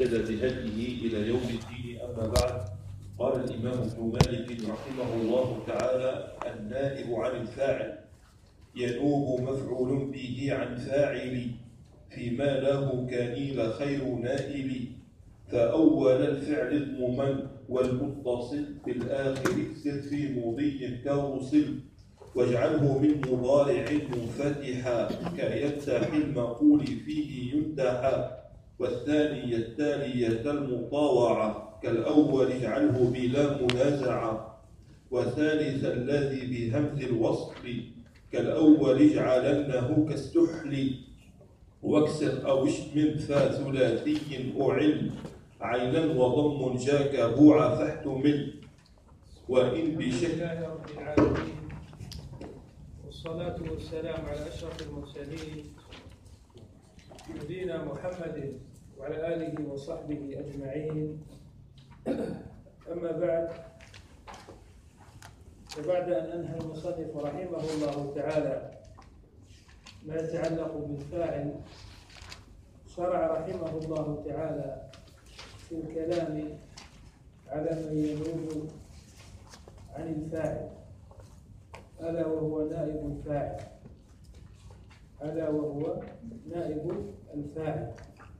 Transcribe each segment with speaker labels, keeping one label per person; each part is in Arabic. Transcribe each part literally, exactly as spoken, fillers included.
Speaker 1: واهتدى بهديه إلى يوم الدين. أما بعد، قال الإمام ابن مالك رحمه الله تعالى: النائب عن الفاعل ينوب مفعول به عن فاعل، فيما له كنيل خير نائل. فأول الفعل اضممن والمتصل بالآخر اكسر في مضي كوصل، واجعله من مضارع منفتحا كيفتح المقول فيه ينتحى. والثاني التالية المطاوعة كالأول اجعله بلا منازعة. وثالث الذي بهمز الوصل كالأول اجعلنه كاستحلي. واكسر أو اشمم فا ثلاثي أعل عينا وضم جاك بوع فاحتمل. وإن بشكل
Speaker 2: الله رب العالمين، والصلاة والسلام على أشرف المرسلين نبينا محمد وعلى آله وصحبه أجمعين. أما بعد، وبعد أن أنهى المصنف رحمه الله تعالى ما يتعلق بالفاعل، شرع رحمه الله تعالى في الكلام على من ينوب عن الفاعل، ألا وهو نائب الفاعل، ألا وهو نائب الفاعل.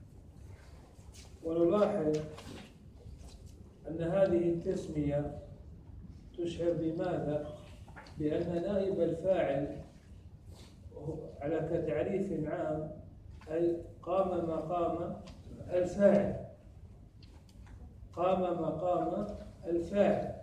Speaker 2: ونلاحظ أن هذه التسمية تشعر بماذا؟ بأن نائب الفاعل على كتعريف عام أي قام مقام الفاعل، قام مقام الفاعل،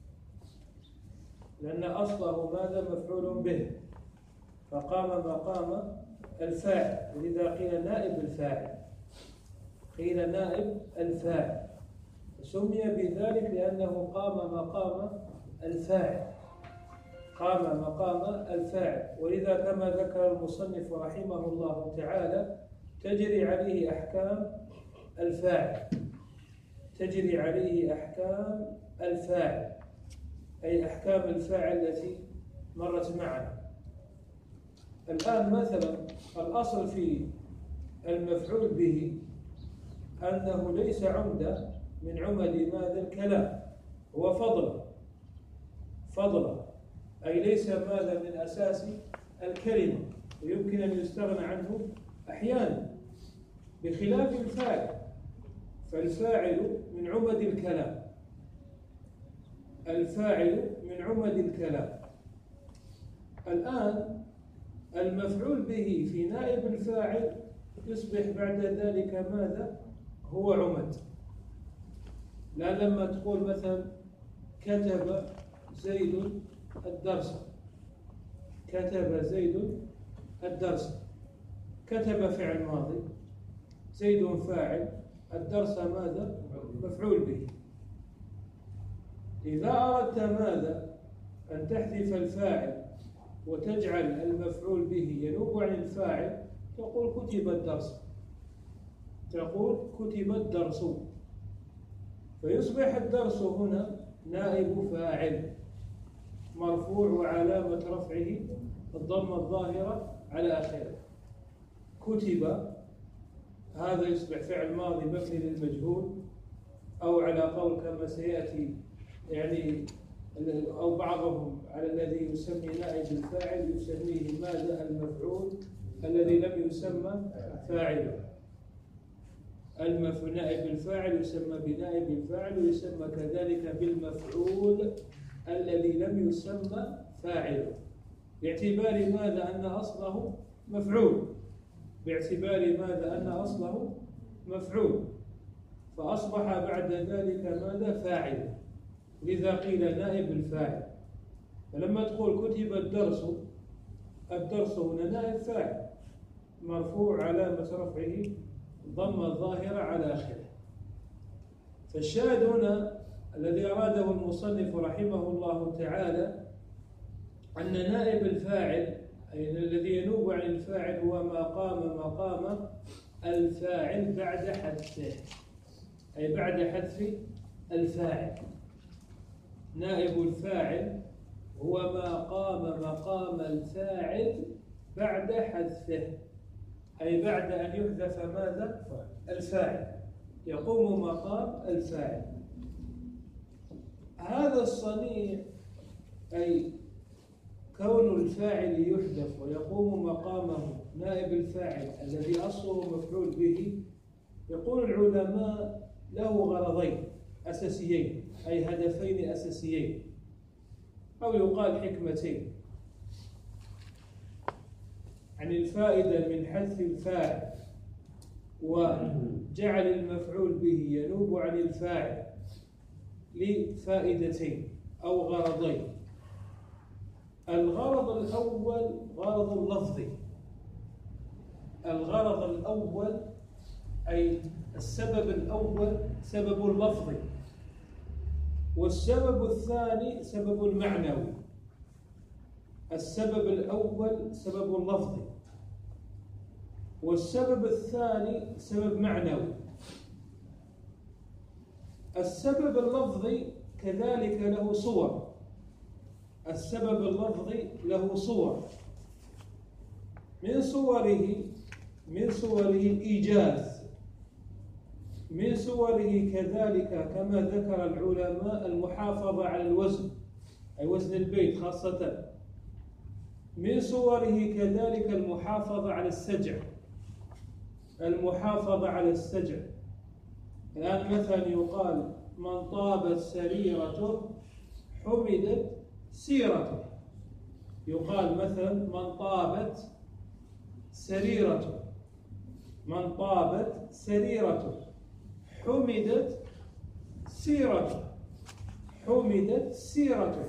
Speaker 2: لأن أصله ماذا؟ مفعول به، فقام مقام الفاعل. ولذا قيل نائب الفاعل، قيل نائب الفاعل، سمي بذلك لأنه قام مقام الفاعل، قام مقام الفاعل. ولذا كما ذكر المصنف رحمه الله تعالى تجري عليه أحكام الفاعل، تجري عليه أحكام الفاعل، أي أحكام الفاعل التي مرت معنا. الآن مثلا الأصل في المفعول به أنه ليس عمدة من عمد ماذا؟ الكلام، هو فضل، فضل أي ليس ماذا؟ من أساس الكلمة، ويمكن أن يستغنى عنه أحيانا، بخلاف الفاعل، فالفاعل من عمد الكلام، الفاعل من عمد الكلام. الآن المفعول به في نائب الفاعل يصبح بعد ذلك ماذا؟ هو عمد. لا لما تقول مثلا كتب زيد الدرس، كتب زيد الدرس، كتب فعل ماضي، زيد فاعل، الدرس ماذا؟ مفعول به. إذا أردت ماذا؟ أن تحذف الفاعل وتجعل المفعول به ينوب عن الفاعل، تقول كتب الدرس، تقول كتب الدرس، فيصبح الدرس هنا نائب فاعل مرفوع وعلامة رفعه الضمة الظاهرة على آخره. كتب هذا يصبح فعل ماضي مبني للمجهول، أو على قول كما سيأتي يعني، أو بعضهم على الذي يسمي نائب الفاعل يسميه ماذا؟ المفعول الذي لم يسمى فاعله. المفعول نائب الفاعل يسمى بنائب الفاعل، ويسمى كذلك بالمفعول الذي لم يسمى فاعله، باعتبار ماذا؟ أن أصله مفعول، باعتبار ماذا؟ أن أصله مفعول، فأصبح بعد ذلك ماذا؟ فاعل. لذا قيل نائب الفاعل. فلما تقول كتب الدرس، الدرس هنا نائب فاعل مرفوع علامة رفعه الضمة الظاهرة على آخره. فالشاهد هنا الذي أراده المصنف رحمه الله تعالى أن نائب الفاعل أي الذي ينوب عن الفاعل هو ما قام مقام الفاعل بعد حذفه، أي بعد حذف الفاعل. نائب الفاعل هو ما قام مقام الفاعل بعد حذفه، أي بعد أن يحذف ماذا؟ الفاعل. يقوم مقام الفاعل. هذا الصنيع أي كون الفاعل يحذف ويقوم مقامه نائب الفاعل الذي أصله مفعول به، يقول العلماء له غرضين أساسيين، أي هدفين أساسيين، أو يقال حكمتين. عن الفائدة من حذف الفاعل وجعل المفعول به ينوب عن الفاعل لفائدتين أو غرضين. الغرض الأول غرض اللفظي. الغرض الأول أي السبب الأول سبب اللفظي، والسبب الثاني سبب المعنوي. السبب الأول سبب اللفظي، والسبب الثاني سبب معنوي. السبب اللفظي كذلك له صور. السبب اللفظي له صور، من صوره من صوره الإيجاز، من صوره كذلك كما ذكر العلماء المحافظة على الوزن، أي وزن البيت خاصة. من صوره كذلك المحافظة على السجع، المحافظة على السجع. الآن مثلا يقال من طابت سريرته حمدت سيرته. يقال مثلا من طابت سريرته، من طابت سريرته حمدت سيرته، حمدت سيرته.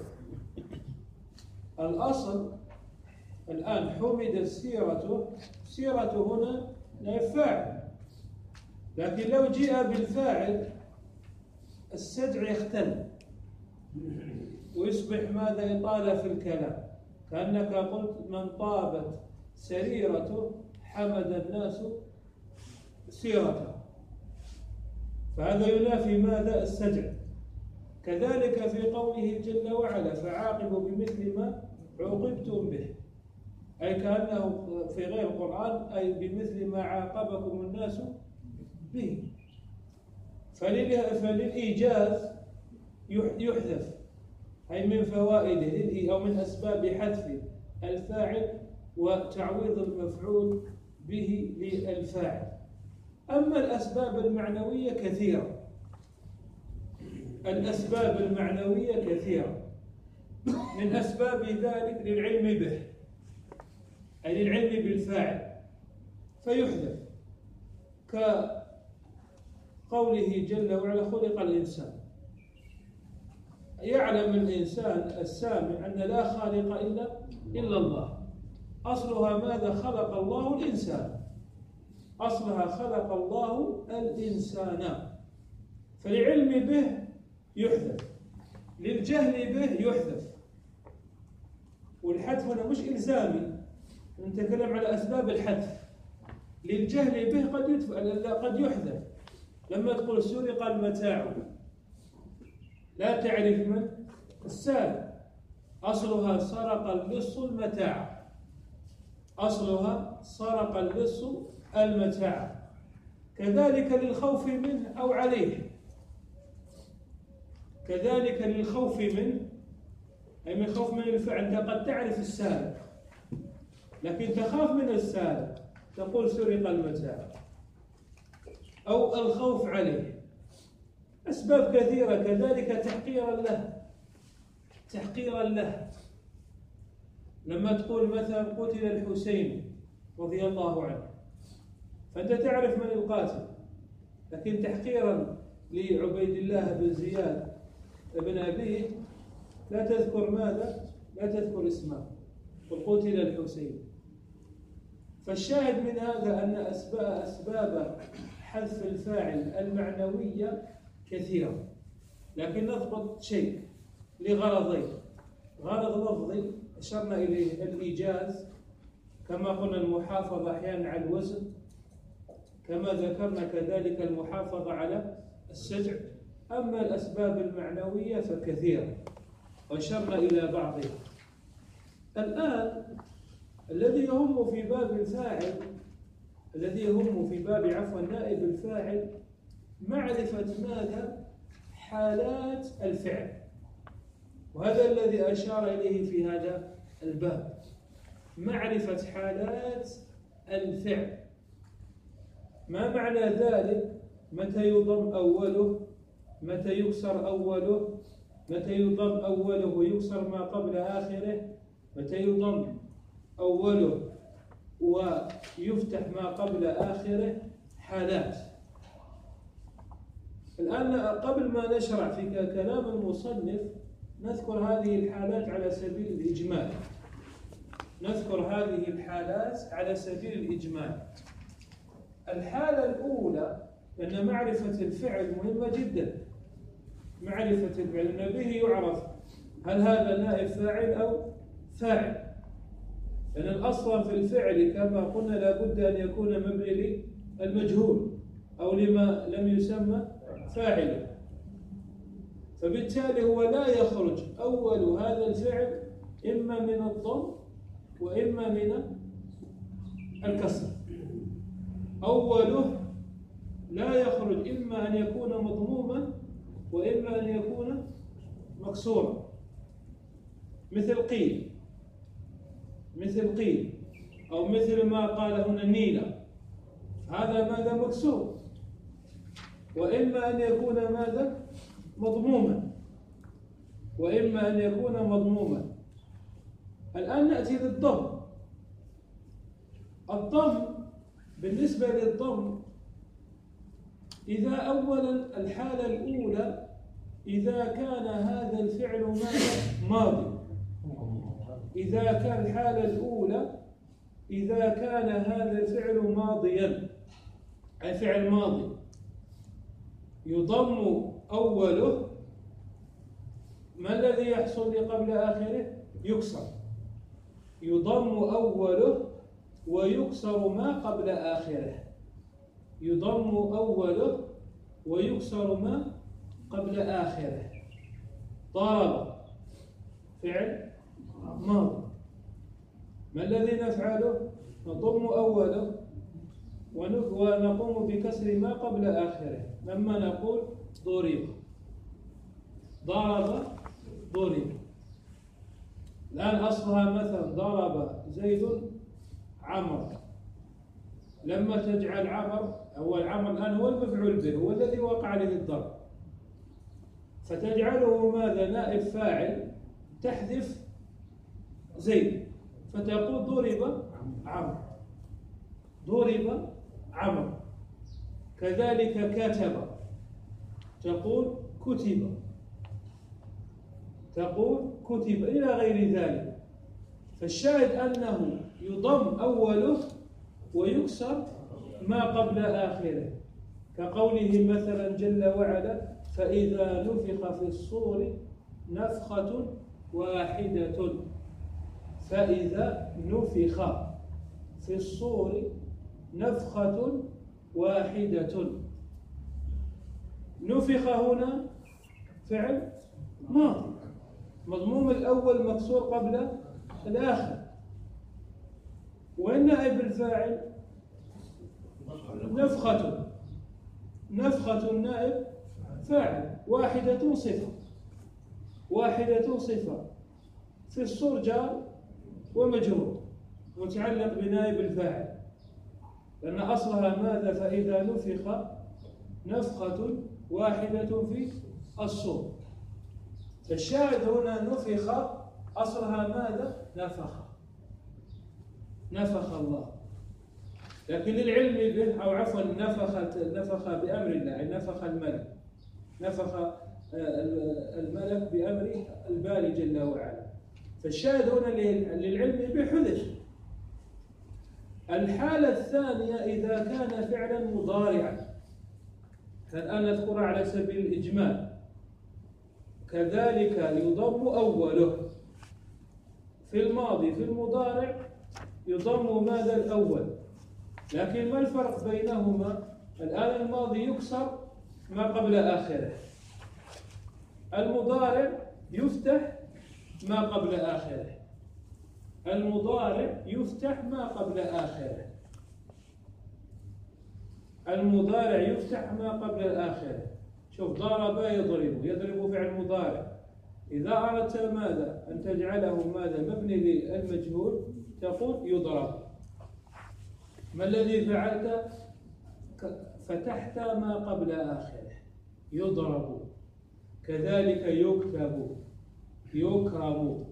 Speaker 2: الأصل الآن حمدت سيرته، سيرته هنا نائب فاعل، لكن لو جاء بالفاعل السجع يختل ويصبح ماذا؟ إطالة في الكلام، كأنك قلت من طابت سريرته حمد الناس سيرته، فهذا ينافي ماذا؟ السجع. كذلك في قوله جل وعلا فعاقبوا بمثل ما عوقبتم به، أي كأنه في غير القرآن أي بمثل ما عاقبكم الناس به. فللإيجاز يحذف، أي من فوائده أو من أسباب حذف الفاعل وتعويض المفعول به للفاعل. أما الأسباب المعنوية كثيرة، الأسباب المعنوية كثيرة. من أسباب ذلك للعلم به، أي للعلم بالفاعل فيحذف، كقوله جل وعلا خلق الإنسان. يعلم الإنسان السامع أن لا خالق إلا إلا الله. أصلها ماذا؟ خلق الله الإنسان، أصلها خلق الله الإنسان. فالعلم به يحذف، للجهل به يحذف. والحذف هنا مش إلزامي، نتكلم على أسباب الحذف. للجهل به قد قد يحذف. لما تقول سرق المتاع لا تعرف من السارق، أصلها سرق اللص المتاع، أصلها سرق اللص المتاع. كذلك للخوف منه أو عليه، كذلك للخوف منه أي من خوف من الفعل. أنت قد تعرف السارق لكن تخاف من السارق، تقول سرق المتاع، أو الخوف عليه. أسباب كثيرة. كذلك تحقيرا له، تحقيرا له. لما تقول مثلا قتل الحسين رضي الله عنه، فأنت تعرف من القاتل، لكن تحقيرا لعبيد الله بن زياد بن أبيه لا تذكر ماذا؟ لا تذكر اسمه، وقتل الحسين. فالشاهد من هذا أن أسباب, أسباب حذف الفاعل المعنوية كثيرة، لكن نضبط شيء لغرضين. غرض لفظي أشرنا إليه الإيجاز، كما قلنا المحافظة أحيانا على الوزن، كما ذكرنا كذلك المحافظة على السجع. أما الأسباب المعنوية فكثيرة وأشرنا إلى بعضها. الآن الذي يهم في باب الفاعل، الذي يهم في باب عفوا نائب الفاعل، معرفة ماذا؟ حالات الفعل، وهذا الذي أشار إليه في هذا الباب، معرفة حالات الفعل. ما معنى ذلك؟ متى يضم أوله، متى يكسر أوله، متى يضم أوله ويكسر ما قبل آخره، متى يضم أوله ويفتح ما قبل آخره، حالات. الآن قبل ما نشرع في كلام المصنف نذكر هذه الحالات على سبيل الإجمال، نذكر هذه الحالات على سبيل الإجمال. الحالة الأولى أن معرفة الفعل مهمة جدا، معرفة الفعل أن به يعرف هل هذا نائب فاعل أو فاعل، لأن الأصل في الفعل كما قلنا لابد أن يكون مبني للمجهول أو لما لم يسمى فاعله، فبالتالي هو لا يخرج أول هذا الفعل إما من الضم وإما من الكسر. أوله لا يخرج إما أن يكون مضموما وإما أن يكون مكسورا، مثل قيل، مثل قيل أو مثل ما قال هنا نيلة، هذا ماذا؟ مكسور. وإما أن يكون ماذا؟ مضموما، وإما أن يكون مضموما. الآن نأتي للضم. الضم بالنسبة للضم إذا أولا الحالة الأولى إذا كان هذا الفعل ماذا؟ ماضي. إذا كان الحالة الأولى إذا كان هذا الفعل ماضيا، أي فعل ماضي، يضم أوله، ما الذي يحصل قبل آخره؟ يكسر. يضم أوله ويكسر ما قبل آخره، يضم أوله ويكسر ما قبل آخره. ضرب فعل ماضي، ما الذي نفعله؟ نضم أوله ونقوم بكسر ما قبل آخره، لما نقول ضرب، ضرب ضرب. الآن أصلها مثلا ضرب زيد عمر، لما تجعل عمر هو العمر الآن هو المفعول به، هو الذي وقع عليه الضرب، فتجعله ماذا؟ نائب فاعل، تحذف زيد فتقول ضرب عمر، ضرب عمر. كذلك كتب، تقول كتب، تقول كتب، إلى غير ذلك. فالشاهد أنه يضم أوله ويكسر ما قبل آخره، كقوله مثلا جل وعلا فإذا نفخ في الصور نفخة واحدة، فإذا نفخ في الصور نفخة واحدة. نفخ هنا فعل ماضي، مضموم الأول مكسور قبل الآخر، والنائب الفاعل نفخة، نفخة النائب فاعل، واحدة صفة، واحدة صفة، في الصور جار ومجرور متعلق بنائب الفاعل، لأن أصلها ماذا؟ فإذا نفخ نفخة واحدة في الصور. الشاهد هنا نفخ أصلها ماذا؟ نفخ، نفخ الله. لكن للعلم به، أو عفوا نفخ نفخ بأمر الله، أي نفخ الملك، نفخ الملك بأمر الباري جل وعلا. فالشاهد هنا للعلم به حذف. الحالة الثانية إذا كان فعلا مضارعا، الآن نذكرها على سبيل الإجمال. كذلك يضم أوله في الماضي، في المضارع يضم ماذا؟ الأول. لكن ما الفرق بينهما؟ الآن الماضي يكسر ما قبل آخره، المضارع يفتح ما قبل آخره، المضارع يفتح ما قبل آخره. المضارع يفتح ما قبل الآخرة. شوف، ضرب يضرب، يضرب فعل مضارع. إذا أردت ماذا أن تجعله ماذا مبني للمجهول تقول يضرب. ما الذي فعلت؟ فتحت ما قبل آخره، يضرب. كذلك يكتب، يكرم،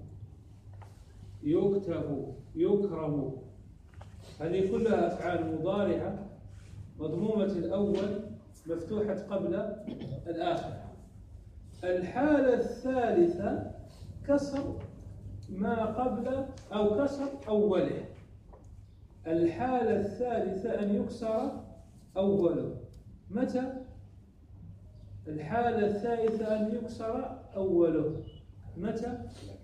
Speaker 2: يكتب، يكرم. هذه كلها أفعال مضارعة مضمومة الأول مفتوحة قبل الآخر. الحالة الثالثة كسر ما قبل أو كسر أوله. الحالة الثالثة أن يكسر أوله. متى؟ الحالة الثالثة أن يكسر أوله. متى؟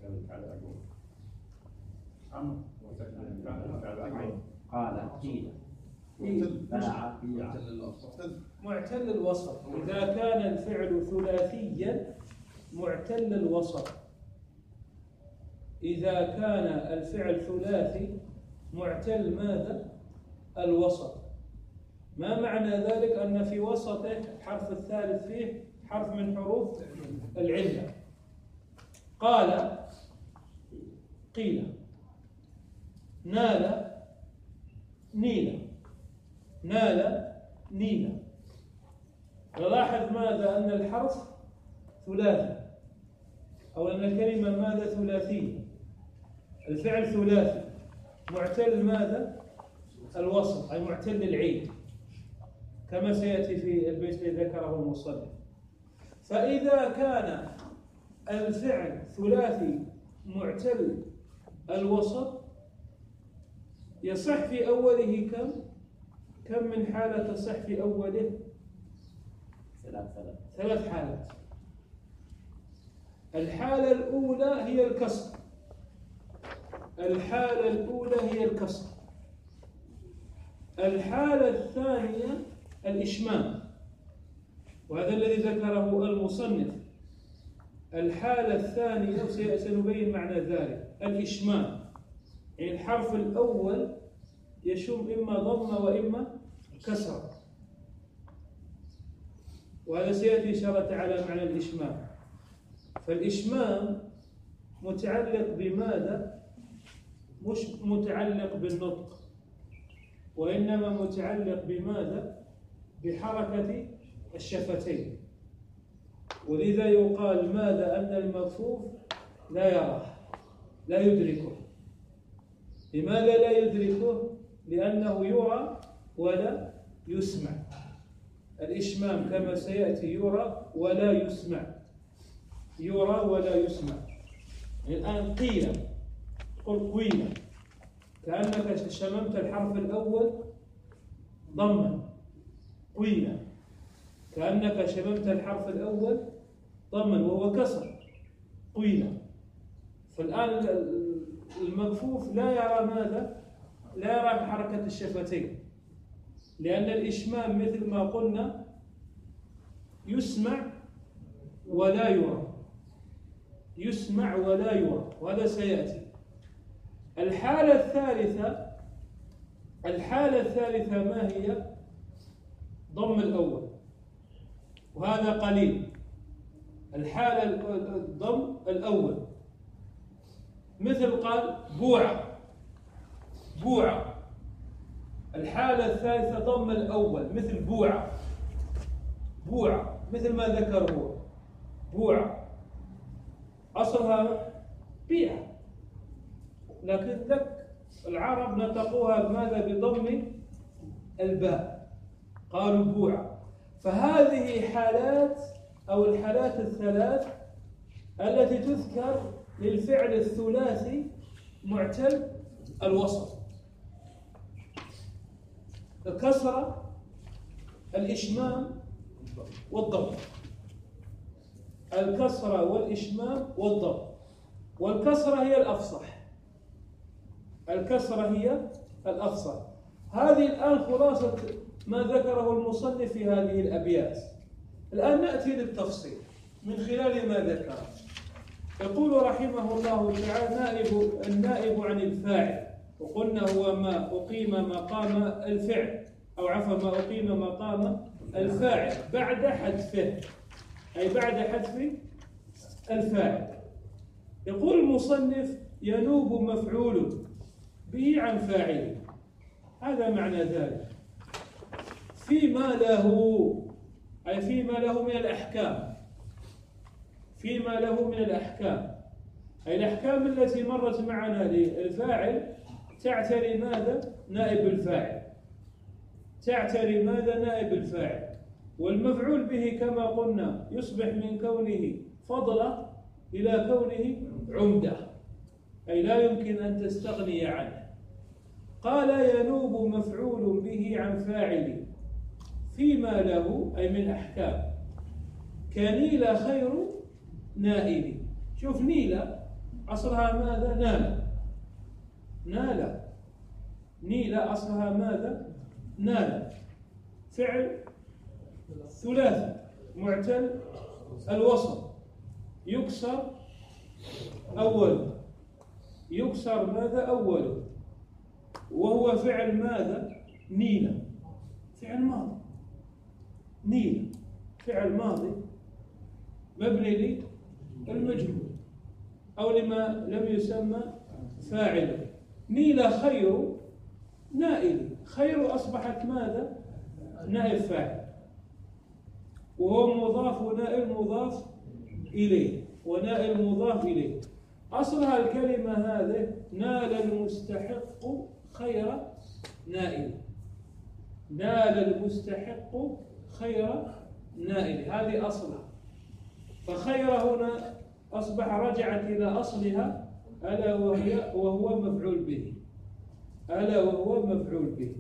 Speaker 3: قال قيل باع بيع
Speaker 2: معتل الوسط. إذا كان الفعل ثلاثيا معتل الوسط. إذا كان الفعل ثلاثي معتل ماذا؟ الوسط. ما معنى ذلك؟ أن في وسطه الحرف الثالث فيه حرف من حروف العلة. قال قيل، نال نيل، نال نيل. نلاحظ ماذا؟ أن الحرف ثلاثي، أو أن الكلمة ماذا؟ ثلاثية. الفعل ثلاثي معتل ماذا؟ الوسط، أي معتل العين، كما سيأتي في البيت الذي ذكره المصنف. فإذا كان الفعل ثلاثي معتل الوسط يصح في أوله كم؟ كم من حالة تصح في أوله؟
Speaker 3: ثلاث ثلاث
Speaker 2: ثلاث حالات. الحالة الأولى هي الكسر. الحالة الأولى هي الكسر. الحالة الثانية الإشمام، وهذا الذي ذكره المصنف. الحالة الثانية سنبين معنى ذلك، الإشمام، يعني الحرف الأول يشم إما ضمة وإما كسر، وهذا سيأتي إن شاء الله تعالى معنى الإشمام. فالإشمام متعلق بماذا؟ مش متعلق بالنطق، وإنما متعلق بماذا؟ بحركة الشفتين. ولذا يقال ماذا؟ أن المكفوف لا يراه، لا يدركه. لماذا لا يدركه؟ لأنه يرى ولا يسمع. الإشمام كما سيأتي يرى ولا يسمع، يرى ولا يسمع. الآن قيل، قل قيل، كأنك شممت الحرف الأول ضما. قيل كأنك شممت الحرف الأول ضما وهو كسر. قيل. فالآن المكفوف لا يرى ماذا؟ لا يرى حركة الشفتين، لأن الإشمام مثل ما قلنا يسمع ولا يرى، يسمع ولا يرى، وهذا سيأتي. الحالة الثالثة، الحالة الثالثة ما هي؟ ضم الأول، وهذا قليل. الحالة الضم الأول، مثل قال بوعة، بوعة. الحالة الثالثة ضم الأول، مثل بوعة، بوعة، مثل ما ذكر هو بوعة، أصلها بيعة، لكن لك العرب نطقوها بماذا؟ بضم الباء، قالوا بوعة. فهذه حالات أو الحالات الثلاث التي تذكر للفعل الثلاثي معتل الوسط: الكسرة، الإشمام، والضم. الكسرة والإشمام والضم. والكسرة هي الأفصح، الكسرة هي الأفصح. هذه الآن خلاصة ما ذكره المصنف في هذه الأبيات. الآن نأتي للتفصيل من خلال ما ذكر. يقول رحمه الله تعالى: نائب النائب عن الفاعل، وقلنا هو ما أقيم مقام الفعل أو عفوا ما أقيم مقام الفاعل بعد حذفه، أي بعد حذف الفاعل. يقول المصنف ينوب مفعول به عن فاعله، هذا معنى ذلك. فيما له، أي فيما له من الأحكام، فيما له من الأحكام، أي الأحكام التي مرت معنا للفاعل تعتري ماذا؟ نائب الفاعل، تعتري ماذا؟ نائب الفاعل. والمفعول به كما قلنا يصبح من كونه فضلا إلى كونه عمدة، أي لا يمكن أن تستغني عنه. قال ينوب مفعول به عن فاعل فيما له، أي من أحكام، كنيل خير نائل. شوف نيلة أصلها ماذا؟ نال، نال، نيلة أصلها ماذا؟ نال، فعل ثلاثي معتل الوسط، يكسر أول، يكسر ماذا؟ أول، وهو فعل ماذا؟ نيلة، فعل ماضي، نيلة فعل ماضي مبني للمجهول أو لما لم يسمى فاعله. نيل خير نائل، خير أصبحت ماذا؟ نائب فاعل، وهو مضاف ونائل مضاف إليه، ونائل مضاف إليه. أصلها الكلمة هذه نال المستحق خير نائل، نال المستحق خير نائل، هذه أصلها. فخير هنا أصبح رجعت إلى أصلها، ألا وهي وهو مفعول به، ألا وهو مفعول به.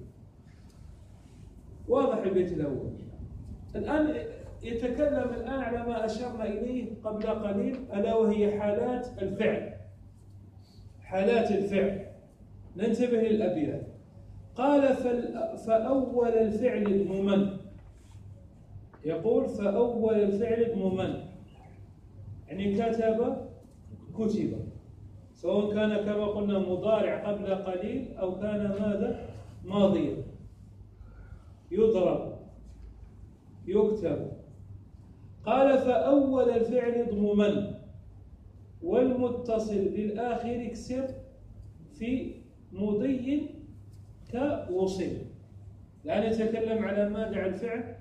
Speaker 2: واضح البيت الأول. الآن يتكلم الآن على ما أشرنا إليه قبل قليل، ألا وهي حالات الفعل، حالات الفعل. ننتبه للأبيات. قال فأول الفعل الممن، يقول فأول الفعل الممن، يعني كتب كتب، سواء كان كما قلنا مضارع قبل قليل أو كان ماذا؟ ماضيا. يضرب، يكتب. قال فأول الفعل ضمما والمتصل بالآخر اكسر في مضي كوصل. الآن يتكلم على ماذا؟ على الفعل،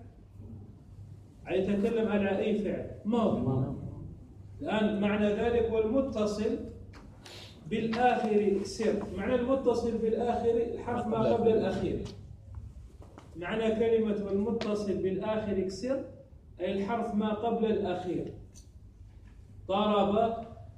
Speaker 2: يتكلم على أي فعل؟ ماضي. الآن معنى ذلك والمتصل بالآخر اكسر، معنى المتصل بالآخر الحرف ما قبل الأخير. معنى كلمة والمتصل بالآخر اكسر أي الحرف ما قبل الأخير. ضرب،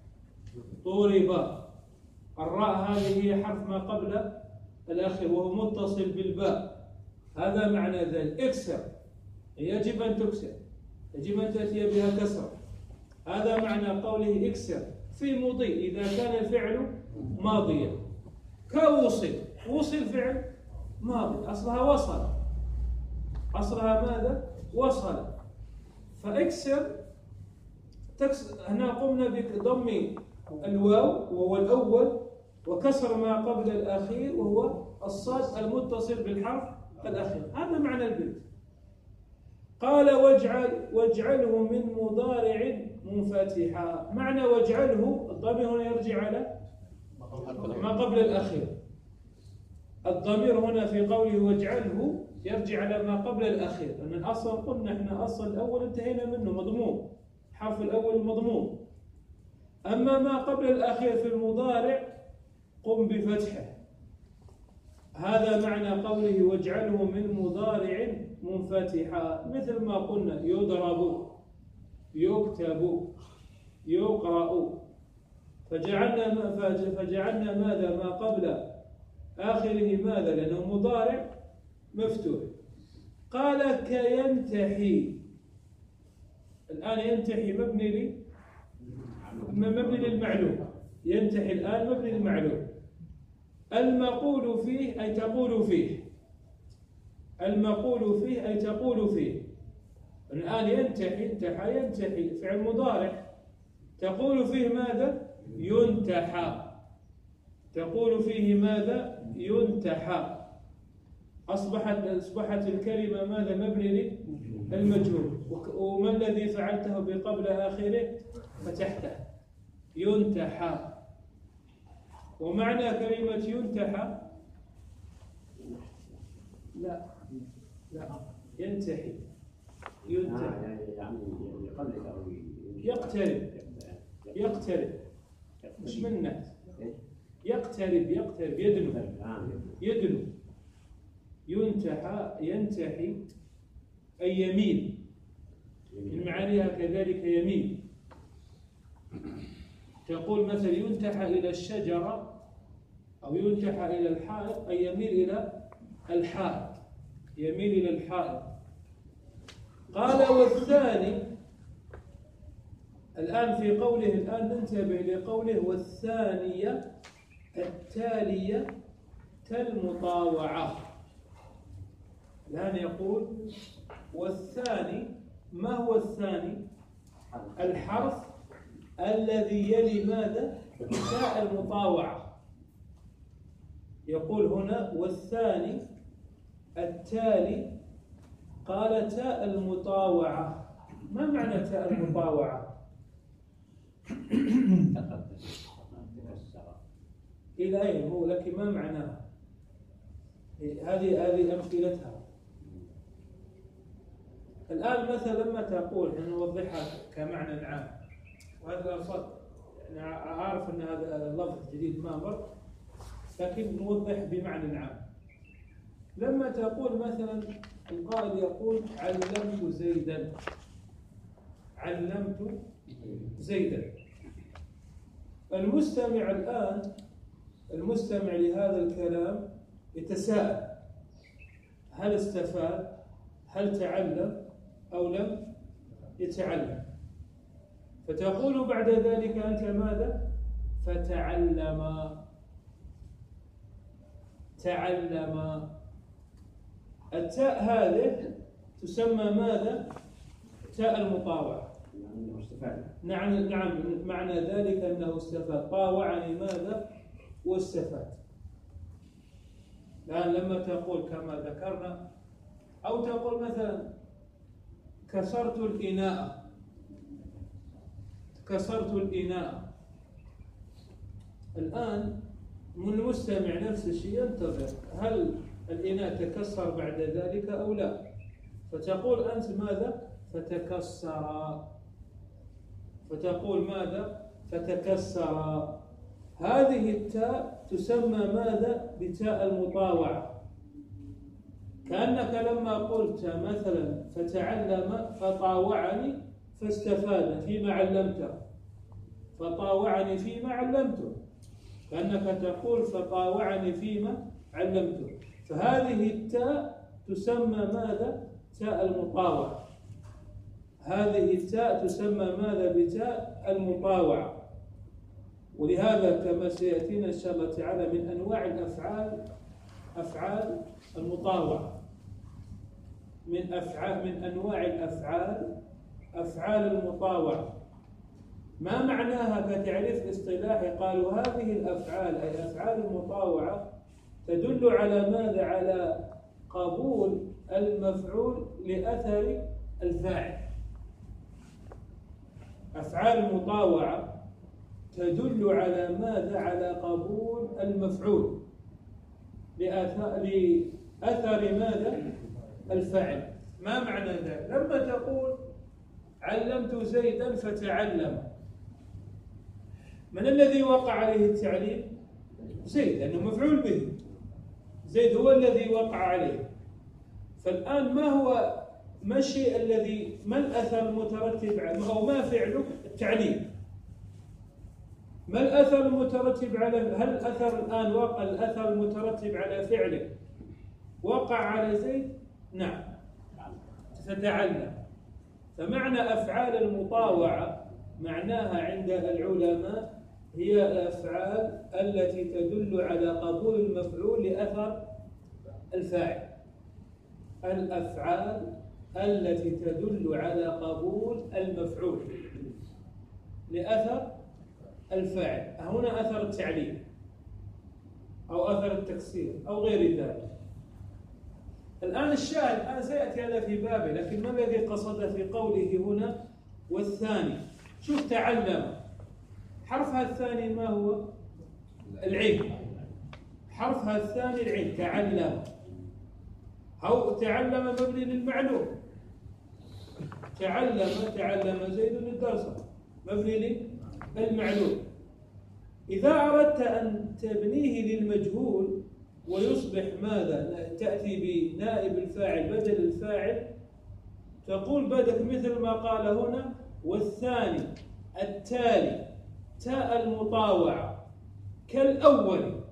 Speaker 2: ضرب، الراء هذه هي حرف ما قبل الأخير وهو متصل بالباء، هذا معنى ذلك. اكسر يجب أن تكسر، يجب أن تأتي بها كسر، هذا معنى قوله اكسر في مضي إذا كان الفعل ماضيا. كوصل، وصل فعل ماضي، أصلها وصل، أصلها ماذا؟ وصل. فاكسر تكسر، هنا قمنا بضم الواو وهو الأول وكسر ما قبل الأخير وهو الصاد المتصل بالحرف الأخير، هذا معنى البيت. قال واجعل واجعله من مضارع منفتحا. معنى واجعله الضمير هنا يرجع على ما قبل الأخير، الضمير هنا في قوله واجعله يرجع على ما قبل الأخير، لأن الأصل قلنا احنا أصل الأول انتهينا منه مضموم، حرف الأول مضموم. أما ما قبل الأخير في المضارع قم بفتحه، هذا معنى قوله واجعله من مضارع منفتحا، مثل ما قلنا يضرب، يكتب، يقرأ. فجعلنا فجعلنا ماذا؟ ما قبل آخره ماذا؟ لأنه مضارع مفتوح. قال كينتحي، الآن ينتحي مبني لي مبني للمعلوم، ينتحي الآن مبني للمعلوم. المقول فيه أي تقول فيه، المقول فيه أي تقول فيه. الآن ينتحي، انتحى ينتحي فعل مضارع، تقول فيه ماذا؟ ينتحى، تقول فيه ماذا؟ ينتحى. أصبحت أصبحت الكلمة ماذا؟ مبني للمجهول. وما الذي فعلته بقبل آخره؟ فتحته. ينتحى. ومعنى كلمة ينتحى لا لا ينتحي ينتحي
Speaker 3: يعني يقلد أو
Speaker 2: يقترب يقترب مش من نحت يقترب يقترب يدنو يدنو ينتحى ينتحي أي يميل من معانيها كذلك يميل. تقول مثلا ينتحى إلى الشجرة أو ينتحى إلى الحائط أي يميل إلى الحائط يميل إلى الحائط. قال والثاني الآن في قوله الآن ننتبه لقوله والثانية التالية كالمطاوعة. الآن يقول والثاني. ما هو الثاني؟ الحرف الذي يلي ماذا؟ تاء المطاوعة. يقول هنا والثاني التالي قال تاء المطاوعة. ما معنى تاء المطاوعة؟ إلى أين هو؟ لكن ما معناها؟ هذه هذه أمثلتها. الآن مثلا لما تقول نوضحها كمعنى عام، وهذا الألفاظ أنا أعرف أن هذا اللفظ جديد ما مر، لكن نوضح بمعنى عام. لما تقول مثلا القائل يقول علمت زيدا علمت زيدا، المستمع الآن المستمع لهذا الكلام يتساءل هل استفاد؟ هل تعلم أو لم يتعلم؟ فتقول بعد ذلك أنت ماذا؟ فتعلم تعلم. التاء هذه تسمى ماذا؟ تاء المطاوعة. نعم نعم معنى ذلك أنه استفاد. طاوعني ماذا؟ واستفاد. الآن لما تقول كما ذكرنا أو تقول مثلا كسرت الإناء كسرت الإناء، الآن من المستمع نفس الشيء ينتظر هل الإناء تكسر بعد ذلك أو لا، فتقول أنت ماذا؟ فتكسر. فتقول ماذا؟ فتكسر. هذه التاء تسمى ماذا؟ بتاء المطاوعة. كأنك لما قلت مثلا فتعلم فطاوعني فاستفاد فيما علمته، فطاوعني فيما علمته، كأنك تقول فطاوعني فيما علمته. فهذه التاء تسمى ماذا؟ تاء المطاوعة. هذه التاء تسمى ماذا؟ بتاء المطاوعة. ولهذا كما سيأتينا إن شاء الله تعالى من أنواع الأفعال أفعال المطاوعة، من أفعال من أنواع الأفعال أفعال المطاوعة. ما معناها كتعريف اصطلاحي؟ قالوا هذه الأفعال أي أفعال المطاوعة تدل على ماذا؟ على قبول المفعول لأثر الفاعل. أفعال المطاوعة تدل على ماذا؟ على قبول المفعول لأثر, لأثر ماذا؟ الفعل. ما معنى ذلك؟ لما تقول علمت زيدا فتعلم، من الذي وقع عليه التعليم؟ زيد، لأنه مفعول به. زيد هو الذي وقع عليه. فالآن ما هو ما الشيء الذي ما الأثر المترتب عليه أو ما فعله؟ التعليم. ما الأثر المترتب على هل الأثر الآن وقع الأثر المترتب على فعله وقع على زيد؟ نعم، فتعلم. فمعنى أفعال المطاوعة معناها عند العلماء هي الأفعال التي تدل على قبول المفعول لأثر الفاعل. الأفعال التي تدل على قبول المفعول لأثر الفاعل. هنا أثر التعليم أو أثر التكسير أو غير ذلك. الآن الشاهد الآن سيأتي هذا في بابه، لكن ما الذي قصد في قوله هنا والثاني؟ شوف تعلم، حرفها الثاني ما هو؟ العين. حرفها الثاني العين، تعلم. أو تعلم مبني للمعلوم، تعلم تعلم زيد الدرس مبني للمعلوم. إذا أردت أن تبنيه للمجهول ويصبح ماذا؟ تأتي بنائب الفاعل بدل الفاعل، تقول بدل مثل ما قال هنا والثاني التالي تاء المطاوعة كالأول.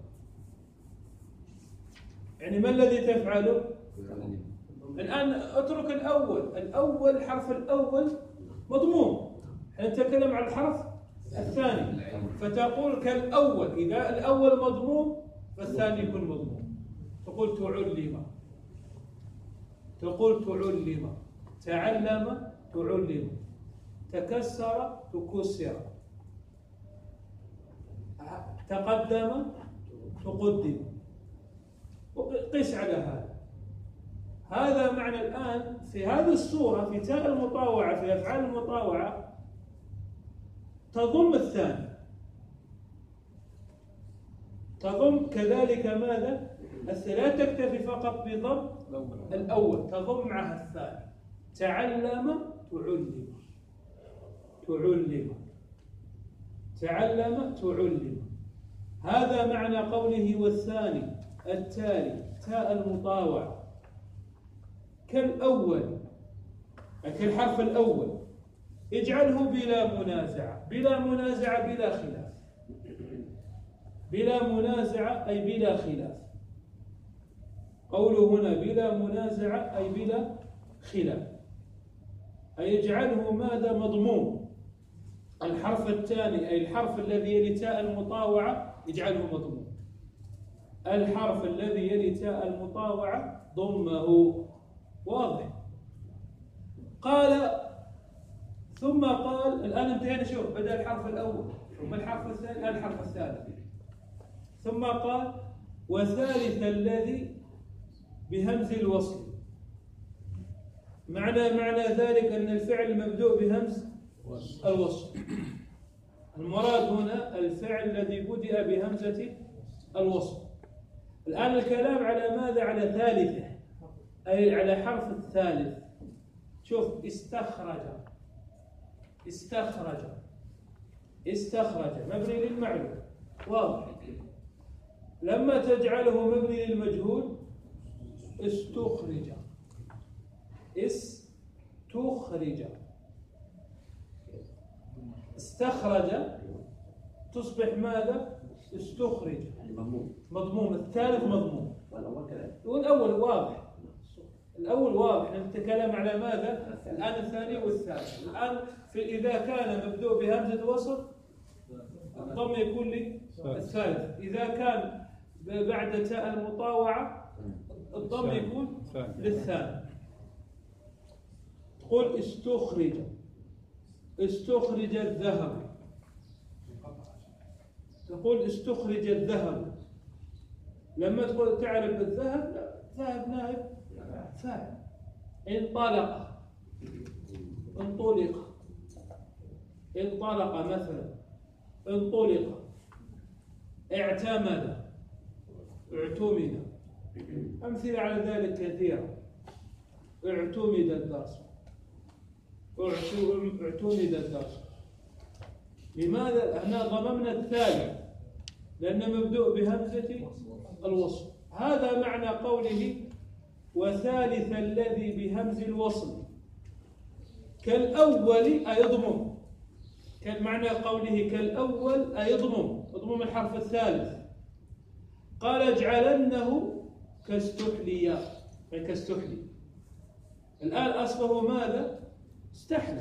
Speaker 2: يعني ما الذي تفعله؟ الآن اترك الأول، الأول حرف الأول مضموم، نتكلم عن الحرف الثاني، فتقول كالأول. إذا الأول مضموم فالثاني يكون مضموم. تقول تعلم، تقول تعلم، تعلم تعلم، تكسر تكسر، تقدم تقدم. قس على هذا. هذا معنى الآن في هذه الصورة في تاء المطاوعة في أفعال المطاوعة تضم الثاني، تضم كذلك ماذا؟ لا تكتفي فقط بضم الأول، تضم معها الثاني. تعلم تعلم، تعلم، تعلم تعلم. هذا معنى قوله والثاني التالي تاء المطاوعة كالأول، كالحرف الأول، اجعله بلا منازعة. بلا منازعة بلا خلاف، بلا منازعة أي بلا خلاف. قوله هنا بلا منازعة أي بلا خلاف، أي اجعله ماذا؟ مضموم. الحرف الثاني أي الحرف الذي يلي تاء المطاوعة اجعله مضموم. الحرف الذي يلي تاء المطاوعة ضمه. واضح؟ قال ثم قال الآن انتهينا. شوف بدأ الحرف الأول ثم الحرف الثاني الآن الحرف الثالث. ثم قال وثالث الذي بهمز الوصل. معنى معنى ذلك أن الفعل مبدوء بهمز الوصل. المراد هنا الفعل الذي بدأ بهمزة الوصل. الآن الكلام على ماذا؟ على ثالثه، أي على حرف الثالث. شوف استخرج، استخرج، استخرج مبني للمعلوم، واضح. لما تجعله مبني للمجهول استخرج، استخرج، استخرج تصبح ماذا؟ استخرج مضموم. الثالث مضموم والأول واضح. الأول واضح، نتكلم على ماذا؟ الآن الثاني والثالث. الآن في إذا كان مبدوء بهمزة وصل الضم يكون للثالث، إذا كان بعد تاء المطاوعة الضم يكون للثاني. تقول استخرج، استخرج الذهب. تقول استخرج الذهب. لما تقول تعرف الذهب، لا، ذهب نائب فاعل. انطلق، انطلق، انطلق مثلا، انطلق. اعتمد، اعتمد. أمثلة على ذلك كثيرة. اعتمد الدرس، اعتمد الدرس. لماذا؟ هنا ضممنا الثالث لأنه مبدوء بهمزة الوصل. هذا معنى قوله وثالث الذي بهمز الوصل كالأول أي يضمم. كان معنى قوله كالأول أي يضمم، يضمم الحرف الثالث. قال اجعلنه كاستحلي، أي كاستحلي. الآن أصبح ماذا؟ استحلى.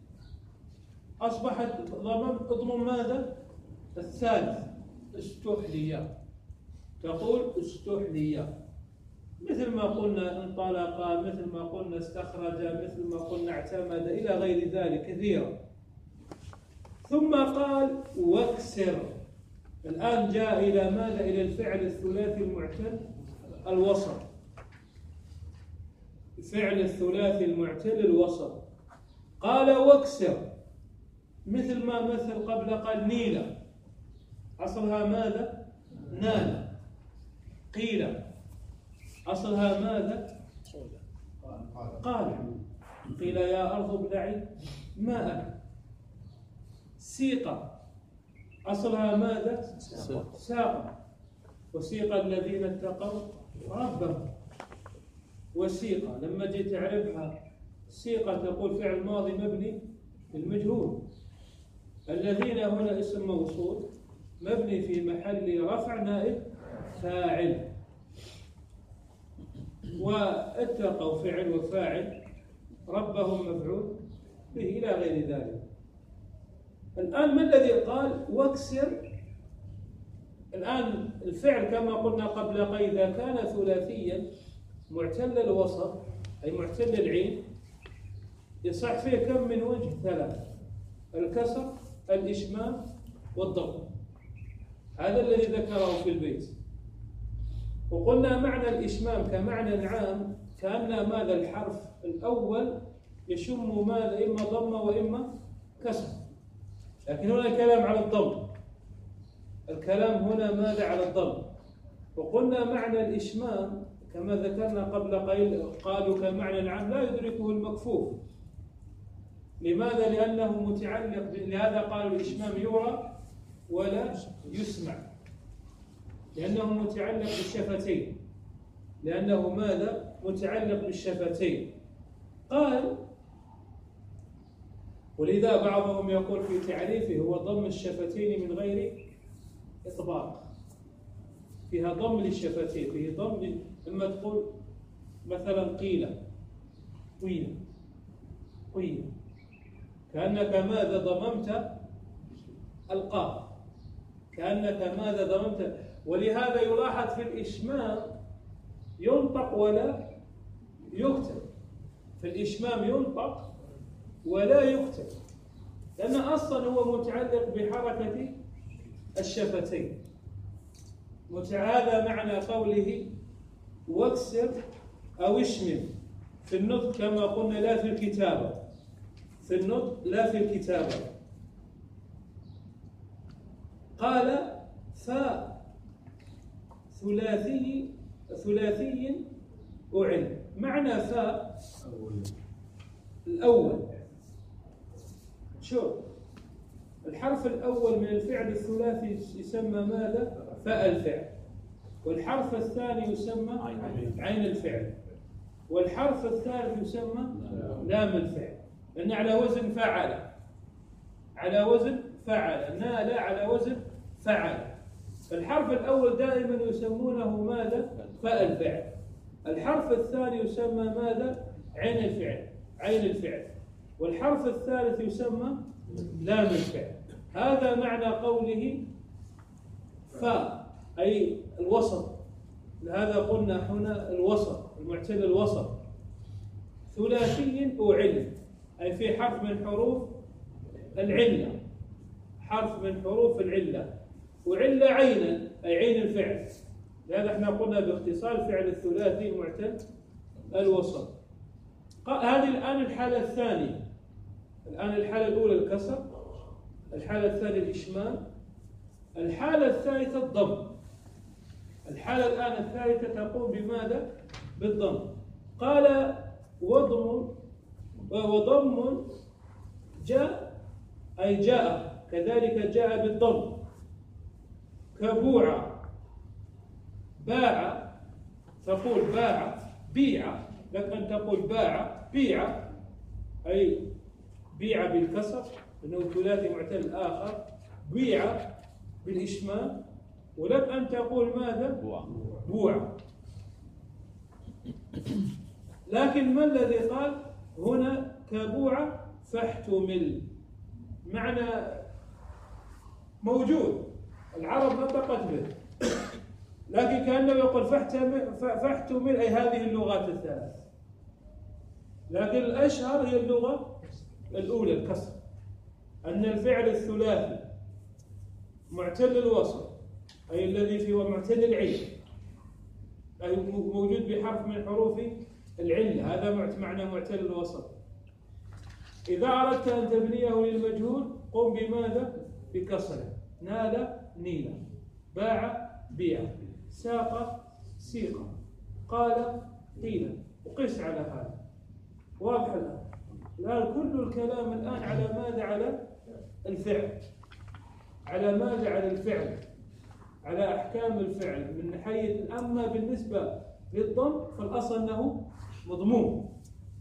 Speaker 2: أصبحت ضمم اضمم ماذا؟ الثالث استحلي. تقول استحلي، مثل ما قلنا انطلق، مثل ما قلنا استخرج، مثل ما قلنا اعتمد، إلى غير ذلك كثيرا. ثم قال واكسر. الآن جاء إلى ماذا؟ إلى الفعل الثلاثي المعتل الوسط. فعل الثلاثي المعتل الوسط. قال واكسر، مثل ما مثل قبل قال نيلة، أصلها ماذا؟ نال. قيل، أصلها ماذا؟ قال. قيل يا أرض ابلعي ماء. سيق، أصلها ماذا؟ ساق. وسيق الذين اتقوا ربهم. وسيق لما جيت تعرفها سيق تقول فعل ماضي مبني للمجهول. الذين هنا اسم موصول مبني في محل رفع نائب فاعل. واتقوا فعل وفاعل، ربهم مفعول به إلى غير ذلك. الآن ما الذي قال واكسر؟ الآن الفعل كما قلنا قبل قليل إذا كان ثلاثيا معتل الوسط أي معتل العين يصح فيه كم من وجه؟ ثلاث: الكسر، الإشمام، والضم. هذا الذي ذكره في البيت. وقلنا معنى الإشمام كمعنى عام كأن ماذا الحرف الأول يشم ماذا؟ إما ضمة وإما كسر. لكن هنا الكلام على الضم، الكلام هنا ماذا؟ على الضم. وقلنا معنى الإشمام كما ذكرنا قبل قليل قالوا كمعنى عام لا يدركه المكفوف. لماذا؟ لأنه متعلق، لهذا قالوا الإشمام يرى ولا يسمع، لأنه متعلق بالشفتين، لأنه ماذا؟ متعلق بالشفتين. قال ولذا بعضهم يقول في تعريفه هو ضم الشفتين من غير إطباق، فيها ضم للشفتين، فيه ضم. لما تقول مثلا قيل قيل قيل كأنك ماذا؟ ضممت القاف، كأنك ماذا؟ ضممت. ولهذا يلاحظ في الإشمام ينطق ولا يكتب. في الإشمام ينطق ولا يكتب، لأن أصلا هو متعلق بحركة الشفتين. هذا معنى قوله واكسر أو اشمم في النطق كما قلنا، لا في الكتابة. في النطق لا في الكتابة. قال فاء ثلاثي ثلاثي أعل. معنى فاء الأول، شوف الحرف الأول من الفعل الثلاثي يسمى ماذا؟ فاء الفعل. والحرف الثاني يسمى عين الفعل. والحرف الثالث يسمى لام الفعل، لأن على وزن فعل، على وزن فعل، نال على وزن فعل. الحرف الأول دائما يسمونه ماذا؟ فاء الفعل. الحرف الثاني يسمى ماذا؟ عين الفعل، عين الفعل. والحرف الثالث يسمى لام الفعل. هذا معنى قوله فاء أي الوسط. لهذا قلنا هنا الوسط، المعتل الوسط. ثلاثي أعل أي في حرف من حروف العلة، حرف من حروف العلة. وعلة عينا أي عين الفعل. لهذا احنا قلنا باختصار فعل الثلاثي المعتل الوسط. هذه الآن الحالة الثانية. الآن الحالة الأولى الكسر، الحالة الثانية الإشمام، الحالة الثالثة الضم. الحالة الآن الثالثة تقوم بماذا؟ بالضم. قال وضم وضم جاء أي جاء، كذلك جاء بالضم. كبوع باع، تقول باع بيع، لك أن تقول باع بيع أي بيع بالكسر لأنه ثلاثي معتل آخر، بيع بالإشمام. ولك أن تقول ماذا؟ بوع. لكن ما الذي قال هنا كبوع فاحتمل؟ معنى موجود، العرب نطقت به، لكن كأنه يقول فاحتمل, فاحتمل أي هذه اللغات الثلاث. لكن الأشهر هي اللغة الأولى الكسر، أن الفعل الثلاثي معتل الوسط أي الذي فيه معتل العين أي موجود بحرف من حروف العلة، هذا معنى معتل الوسط. إذا أردت أن تبنيه للمجهول قم بماذا؟ بكسره. نال نيلا، باع بيع، ساق سيقا، قال قيلا، وقس على هذا. واضح الآن؟ الآن كل الكلام الآن على ماذا؟ على الفعل. على ماذا؟ على الفعل، على أحكام الفعل من حيث. أما بالنسبة للضم فالأصل أنه مضموم،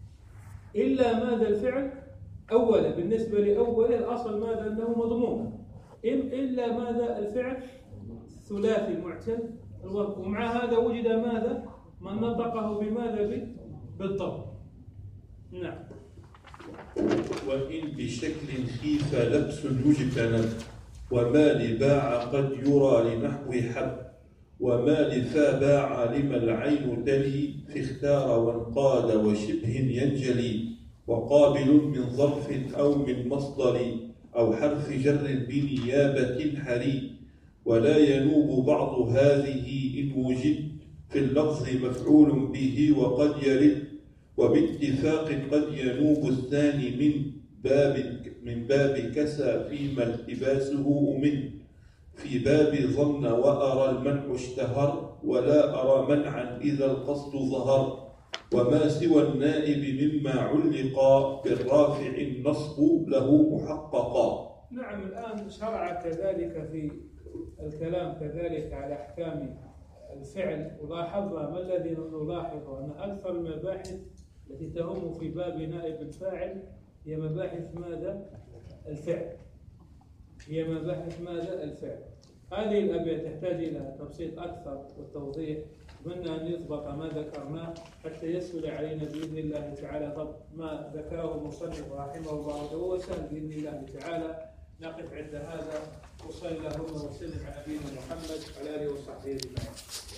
Speaker 2: إلا ماذا؟ الفعل أولا. بالنسبة لأوله الأصل ماذا؟ أنه مضموم، إلا ماذا؟ الفعل ثلاثي معتل الوقت. ومع هذا وجد ماذا؟ من نطقه بماذا؟ بالضم. نعم.
Speaker 1: وإن بشكل خيف لبس يجتنب، وما لباع قد يرى لنحو حب، وما لفا باع لما العين تلي، في اختار وانقاد وشبه ينجلي، وقابل من ظرف أو من مصدر أو حرف جر بنيابة حري، ولا ينوب بعض هذه إن وجد في اللفظ مفعول به وقد يرد، وباتفاق قد ينوب الثاني من باب من باب كسى فيما التباسه أمن، في باب ظن وأرى المنع اشتهر، ولا أرى منعا إذا القصد ظهر، وما سوى النائب مما علق بالرافع النصب له محققا.
Speaker 2: نعم. الآن شرع كذلك في الكلام كذلك على أحكام الفعل. ولاحظنا ما الذي نلاحظ؟ أن أكثر المباحث التي تهم في باب نائب الفاعل هي مباحث ماذا؟ الفعل. هي مباحث ماذا؟ الفعل. هذه الأبيات تحتاج إلى تبسيط أكثر والتوضيح. أتمنى أن يضبط ما ذكرناه حتى يسهل علينا بإذن الله تعالى ضبط ما ذكره المصنف رحمه الله. وهو سهل بإذن الله تعالى. نقف عند هذا. وصلى اللهم وسلم على نبينا محمد وعلى آله وصحبه أجمعين.